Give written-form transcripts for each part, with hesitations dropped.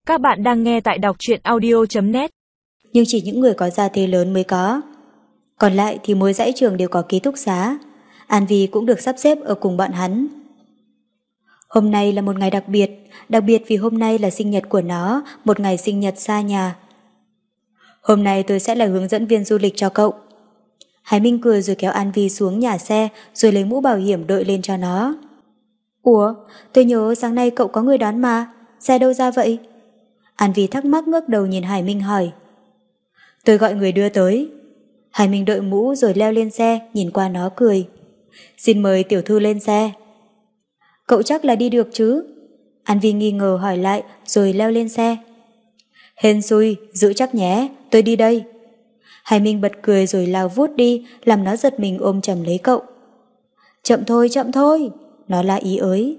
Các bạn đang nghe tại đọc truyện audio.net. Nhưng chỉ những người có gia thế lớn mới có. Còn lại thì mỗi dãy trường đều có ký túc xá. An Vi cũng được sắp xếp ở cùng bọn hắn. Hôm nay là một ngày đặc biệt vì hôm nay là sinh nhật của nó, một ngày sinh nhật xa nhà. Hôm nay tôi sẽ là hướng dẫn viên du lịch cho cậu. Hải Minh cười rồi kéo An Vi xuống nhà xe rồi lấy mũ bảo hiểm đội lên cho nó. Ủa, tôi nhớ sáng nay cậu có người đón mà, xe đâu ra vậy? An Vi thắc mắc ngước đầu nhìn Hải Minh hỏi. Tôi gọi người đưa tới. Hải Minh đội mũ rồi leo lên xe, nhìn qua nó cười. Xin mời tiểu thư lên xe. Cậu chắc là đi được chứ? An Vi nghi ngờ hỏi lại rồi leo lên xe. Hên xui, giữ chắc nhé, tôi đi đây. Hải Minh bật cười rồi lao vút đi, làm nó giật mình ôm chầm lấy cậu. Chậm thôi, nó la ý ới.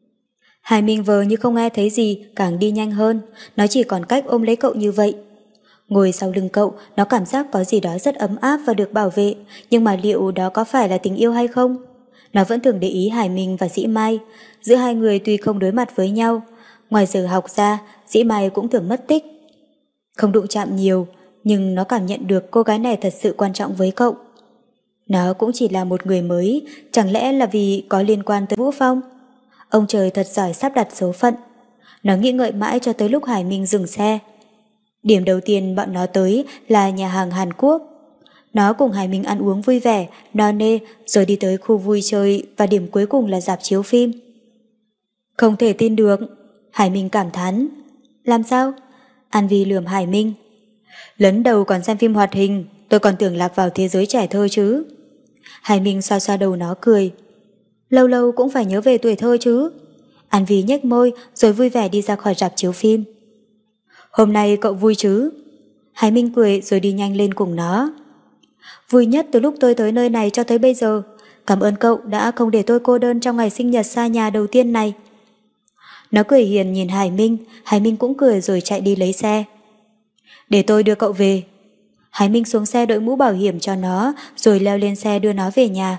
Hải Minh vờ như không nghe thấy gì, càng đi nhanh hơn, nó chỉ còn cách ôm lấy cậu như vậy. Ngồi sau lưng cậu, nó cảm giác có gì đó rất ấm áp và được bảo vệ, nhưng mà liệu đó có phải là tình yêu hay không? Nó vẫn thường để ý Hải Minh và Dĩ Mai, giữa hai người tuy không đối mặt với nhau, ngoài giờ học ra, Dĩ Mai cũng thường mất tích. Không đụng chạm nhiều, nhưng nó cảm nhận được cô gái này thật sự quan trọng với cậu. Nó cũng chỉ là một người mới, chẳng lẽ là vì có liên quan tới Vũ Phong? Ông trời thật giỏi sắp đặt số phận. Nó nghĩ ngợi mãi cho tới lúc Hải Minh dừng xe. Điểm đầu tiên bọn nó tới là nhà hàng Hàn Quốc. Nó cùng Hải Minh ăn uống vui vẻ, no nê rồi đi tới khu vui chơi và điểm cuối cùng là rạp chiếu phim. Không thể tin được, Hải Minh cảm thán. Làm sao? An Vi lườm Hải Minh. Lần đầu còn xem phim hoạt hình, tôi còn tưởng lạc vào thế giới trẻ thơ chứ. Hải Minh xoa xoa đầu nó cười. Lâu lâu cũng phải nhớ về tuổi thơ chứ. An Vi nhếch môi rồi vui vẻ đi ra khỏi rạp chiếu phim. Hôm nay cậu vui chứ? Hải Minh cười rồi đi nhanh lên cùng nó. Vui nhất từ lúc tôi tới nơi này cho tới bây giờ. Cảm ơn cậu đã không để tôi cô đơn trong ngày sinh nhật xa nhà đầu tiên này. Nó cười hiền nhìn Hải Minh cũng cười rồi chạy đi lấy xe. Để tôi đưa cậu về. Hải Minh xuống xe đội mũ bảo hiểm cho nó rồi leo lên xe đưa nó về nhà.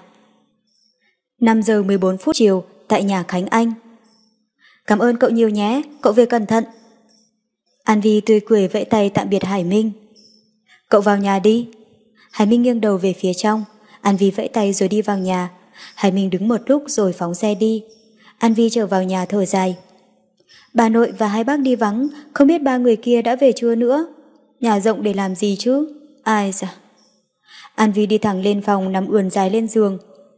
5 giờ 14 phút chiều tại nhà Khánh Anh. Cảm ơn cậu nhiều nhé, cậu về cẩn thận. An Vi tươi cười vẫy tay tạm biệt Hải Minh. Cậu vào nhà đi. Hải Minh nghiêng đầu về phía trong. An Vi vẫy tay rồi đi vào nhà. Hải Minh đứng một lúc rồi phóng xe đi. An Vi trở vào nhà thở dài. Bà nội và hai bác đi vắng, không biết ba người kia đã về chưa nữa. Nhà rộng để làm gì chứ? Ai da. An Vi đi thẳng lên phòng nằm ườn dài lên giường.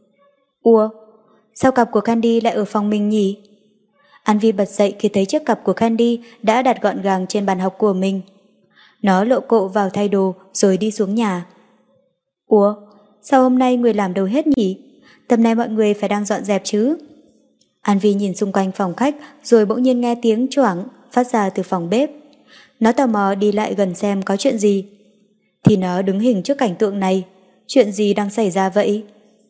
Ủa, sao cặp của Candy lại ở phòng mình nhỉ? An Vi bật dậy khi thấy chiếc cặp của Candy đã đặt gọn gàng trên bàn học của mình. Nó lộ cộ vào thay đồ rồi đi xuống nhà. Ủa, sao hôm nay người làm đâu hết nhỉ? Tầm này mọi người phải đang dọn dẹp chứ? An Vi nhìn xung quanh phòng khách rồi bỗng nhiên nghe tiếng choảng phát ra từ phòng bếp. Nó tò mò đi lại gần xem có chuyện gì. Thì nó đứng hình trước cảnh tượng này. Chuyện gì đang xảy ra vậy?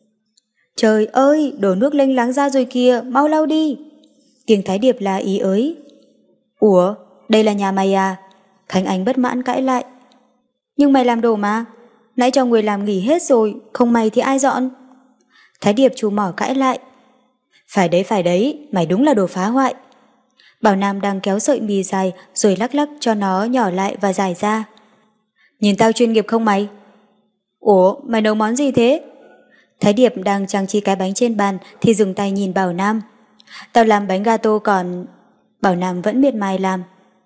Trời ơi, đổ nước lênh láng ra rồi kìa, mau lau đi. Tiếng Thái Điệp la ý ới. Ủa, đây là nhà mày à? Khánh Anh bất mãn cãi lại. Nhưng mày làm đồ mà. Nãy cho người làm nghỉ hết rồi, không mày thì ai dọn? Thái Điệp chú mỏ cãi lại. Phải đấy, mày đúng là đồ phá hoại. Bảo Nam đang kéo sợi mì dài rồi lắc lắc cho nó nhỏ lại và dài ra. Nhìn tao chuyên nghiệp không mày? Ủa, mày nấu món gì thế? Thái Điệp đang trang trí cái bánh trên bàn thì dừng tay nhìn Bảo Nam. Tao làm bánh gato còn... Bảo Nam vẫn miệt mài làm.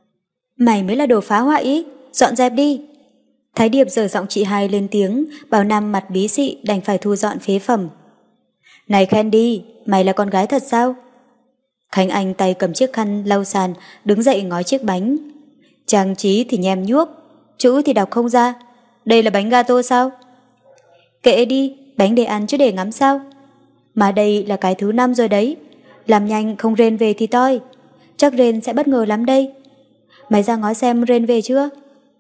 Mày mới là đồ phá hoại ý, dọn dẹp đi. Thái Điệp giở giọng chị hai lên tiếng, Bảo Nam mặt bí xị đành phải thu dọn phế phẩm. Này Candy, mày là con gái thật sao? Khánh Anh tay cầm chiếc khăn lau sàn, đứng dậy ngó chiếc bánh. Trang trí thì nhem nhuốc, chữ thì đọc không ra. Đây là bánh gato sao? Kệ đi, bánh để ăn chứ để ngắm sao? Mà đây là cái thứ 5 rồi đấy. Làm nhanh không rên về thì toi. Chắc rên sẽ bất ngờ lắm đây. Mày ra ngó xem rên về chưa?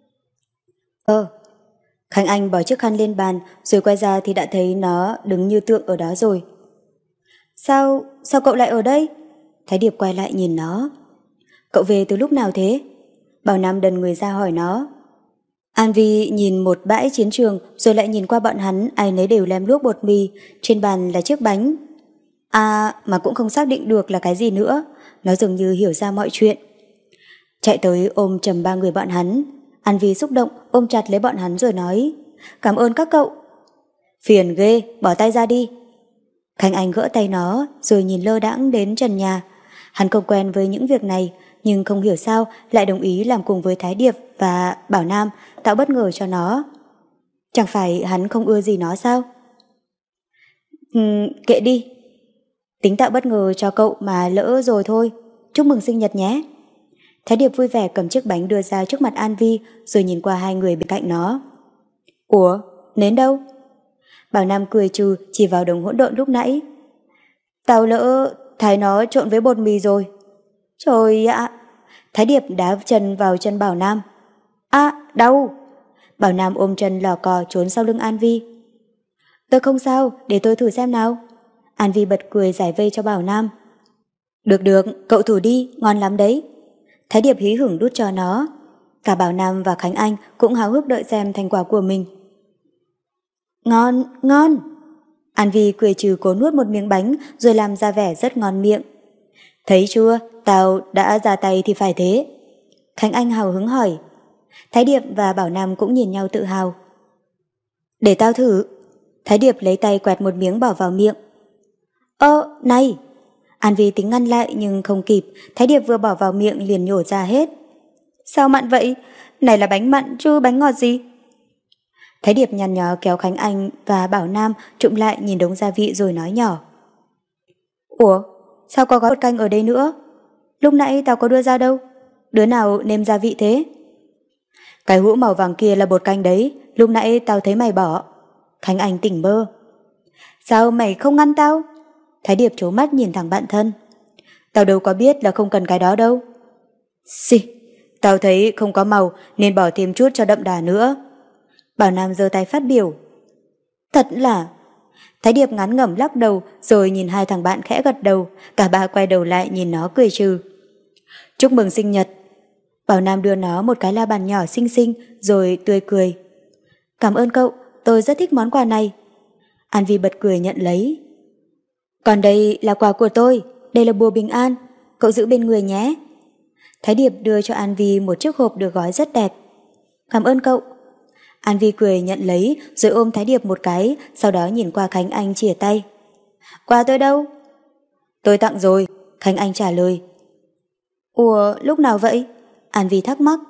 Khánh Anh bỏ chiếc khăn lên bàn rồi quay ra thì đã thấy nó đứng như tượng ở đó rồi. Sao cậu lại ở đây? Thái Điệp quay lại nhìn nó. Cậu về từ lúc nào thế? Bảo Nam đần người ra hỏi nó. An Vi nhìn một bãi chiến trường rồi lại nhìn qua bọn hắn, ai nấy đều lem luốc bột mì, trên bàn là chiếc bánh. À, mà cũng không xác định được là cái gì nữa. Nó dường như hiểu ra mọi chuyện. Chạy tới ôm chầm ba người bọn hắn. An Vi xúc động ôm chặt lấy bọn hắn rồi nói: cảm ơn các cậu. Phiền ghê, bỏ tay ra đi. Khánh Anh gỡ tay nó rồi nhìn lơ đãng đến trần nhà. Hắn không quen với những việc này, nhưng không hiểu sao lại đồng ý làm cùng với Thái Điệp và Bảo Nam, tạo bất ngờ cho nó. Chẳng phải hắn không ưa gì nó sao? Kệ đi. Tính tạo bất ngờ cho cậu mà lỡ rồi thôi. Chúc mừng sinh nhật nhé. Thái Điệp vui vẻ cầm chiếc bánh đưa ra trước mặt An Vi rồi nhìn qua hai người bên cạnh nó. Ủa, nến đâu? Bảo Nam cười trừ chỉ vào đống hỗn độn lúc nãy. Tao lỡ thái nó trộn với bột mì rồi. Trời ạ! Thái Điệp đá chân vào chân Bảo Nam. Đau! Bảo Nam ôm chân lò cò trốn sau lưng An Vi. Tôi không sao, để tôi thử xem nào. An Vi bật cười giải vây cho Bảo Nam. Được, cậu thử đi, ngon lắm đấy. Thái Điệp hí hửng đút cho nó. Cả Bảo Nam và Khánh Anh cũng háo hức đợi xem thành quả của mình. Ngon! An Vi cười trừ cố nuốt một miếng bánh rồi làm ra vẻ rất ngon miệng. Thấy chưa, tao đã ra tay thì phải thế. Khánh Anh hào hứng hỏi. Thái Điệp và Bảo Nam cũng nhìn nhau tự hào. Để tao thử. Thái Điệp lấy tay quẹt một miếng bỏ vào miệng. Này! An Vi tính ngăn lại nhưng không kịp. Thái Điệp vừa bỏ vào miệng liền nhổ ra hết. Sao mặn vậy? Này là bánh mặn chứ bánh ngọt gì? Thái Điệp nhăn nhó kéo Khánh Anh và Bảo Nam trụm lại nhìn đống gia vị rồi nói nhỏ. Ủa, sao có gói bột canh ở đây nữa? Lúc nãy tao có đưa ra đâu? Đứa nào nêm gia vị thế? Cái hũ màu vàng kia là bột canh đấy, lúc nãy tao thấy mày bỏ. Khánh Anh tỉnh bơ. Sao mày không ngăn tao? Thái Điệp trố mắt nhìn thẳng bạn thân. Tao đâu có biết là không cần cái đó đâu. Tao thấy không có màu nên bỏ thêm chút cho đậm đà nữa. Bảo Nam giơ tay phát biểu. Thật là... Thái Điệp ngán ngẩm lắc đầu rồi nhìn hai thằng bạn khẽ gật đầu. Cả ba quay đầu lại nhìn nó cười trừ. Chúc mừng sinh nhật. Bảo Nam đưa nó một cái la bàn nhỏ xinh xinh rồi tươi cười. Cảm ơn cậu, tôi rất thích món quà này. An Vi bật cười nhận lấy. Còn đây là quà của tôi, đây là bùa bình an, cậu giữ bên người nhé. Thái Điệp đưa cho An Vi một chiếc hộp được gói rất đẹp. Cảm ơn cậu. An Vi cười nhận lấy rồi ôm Thái Điệp một cái, sau đó nhìn qua Khánh Anh chìa tay. Quà tôi đâu? Tôi tặng rồi, Khánh Anh trả lời. Ủa, lúc nào vậy? An Vi thắc mắc.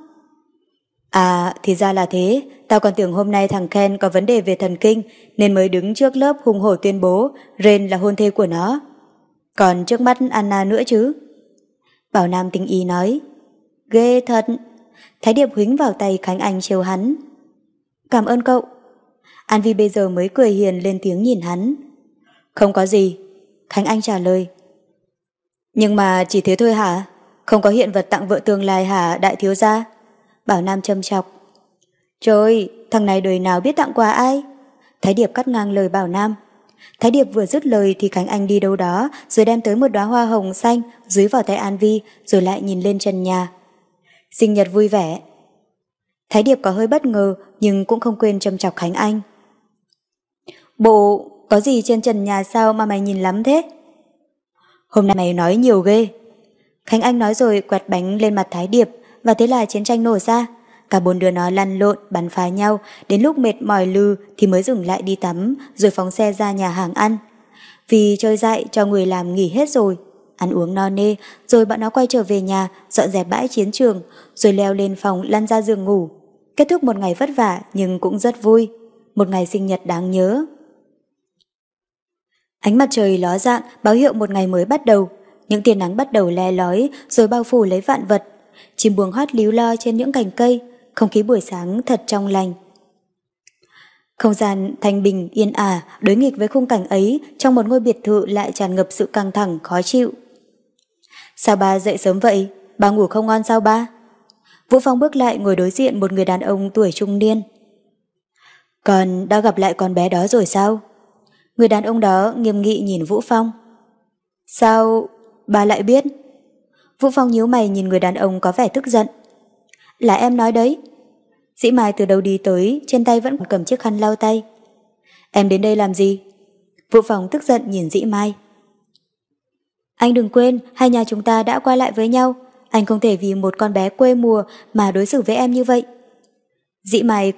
À, thì ra là thế, tao còn tưởng hôm nay thằng Ken có vấn đề về thần kinh nên mới đứng trước lớp hùng hổ tuyên bố Ren là hôn thê của nó. Còn trước mắt Anna nữa chứ. Bảo Nam tinh ý nói. Ghê thật. Thái Điệp huýnh vào tay Khánh Anh trêu hắn. Cảm ơn cậu. An Vi bây giờ mới cười hiền lên tiếng nhìn hắn. Không có gì. Khánh Anh trả lời. Nhưng mà chỉ thế thôi hả? Không có hiện vật tặng vợ tương lai hả đại thiếu gia? Bảo Nam châm chọc. Trời, thằng này đời nào biết tặng quà ai? Thái Điệp cắt ngang lời Bảo Nam. Thái Điệp vừa dứt lời thì Khánh Anh đi đâu đó rồi đem tới một đóa hoa hồng xanh dưới vào tay An Vi rồi lại nhìn lên trần nhà. Sinh nhật vui vẻ. Thái Điệp có hơi bất ngờ nhưng cũng không quên châm chọc Khánh Anh. Bộ, có gì trên trần nhà sao mà mày nhìn lắm thế? Hôm nay mày nói nhiều ghê. Khánh Anh nói rồi quẹt bánh lên mặt Thái Điệp và thế là chiến tranh nổ ra. Cả bốn đứa nó lăn lộn, bắn phá nhau, đến lúc mệt mỏi lừ thì mới dừng lại đi tắm, rồi phóng xe ra nhà hàng ăn. Vì chơi dại cho người làm nghỉ hết rồi, ăn uống no nê, rồi bọn nó quay trở về nhà, dọn dẹp bãi chiến trường, rồi leo lên phòng lăn ra giường ngủ. Kết thúc một ngày vất vả nhưng cũng rất vui, một ngày sinh nhật đáng nhớ. Ánh mặt trời ló dạng báo hiệu một ngày mới bắt đầu, những tia nắng bắt đầu le lói rồi bao phủ lấy vạn vật. Chim buông hót líu lo trên những cành cây, không khí buổi sáng thật trong lành. Không gian thanh bình yên ả đối nghịch với khung cảnh ấy trong một ngôi biệt thự lại tràn ngập sự căng thẳng khó chịu. Sao ba dậy sớm vậy? Ba ngủ không ngon sao ba? Vũ Phong bước lại ngồi đối diện một người đàn ông tuổi trung niên. Con đã gặp lại con bé đó rồi sao? Người đàn ông đó nghiêm nghị nhìn Vũ Phong. Sao ba lại biết? Vũ Phong nhíu mày nhìn người đàn ông có vẻ tức giận. Là em nói đấy. Dĩ Mai từ đầu đi tới, trên tay vẫn cầm chiếc khăn lau tay. Em đến đây làm gì? Vũ Phong tức giận nhìn Dĩ Mai. Anh đừng quên, hai nhà chúng ta đã qua lại với nhau. anh không thể vì một con bé quê mùa mà đối xử với em như vậy. Dĩ Mai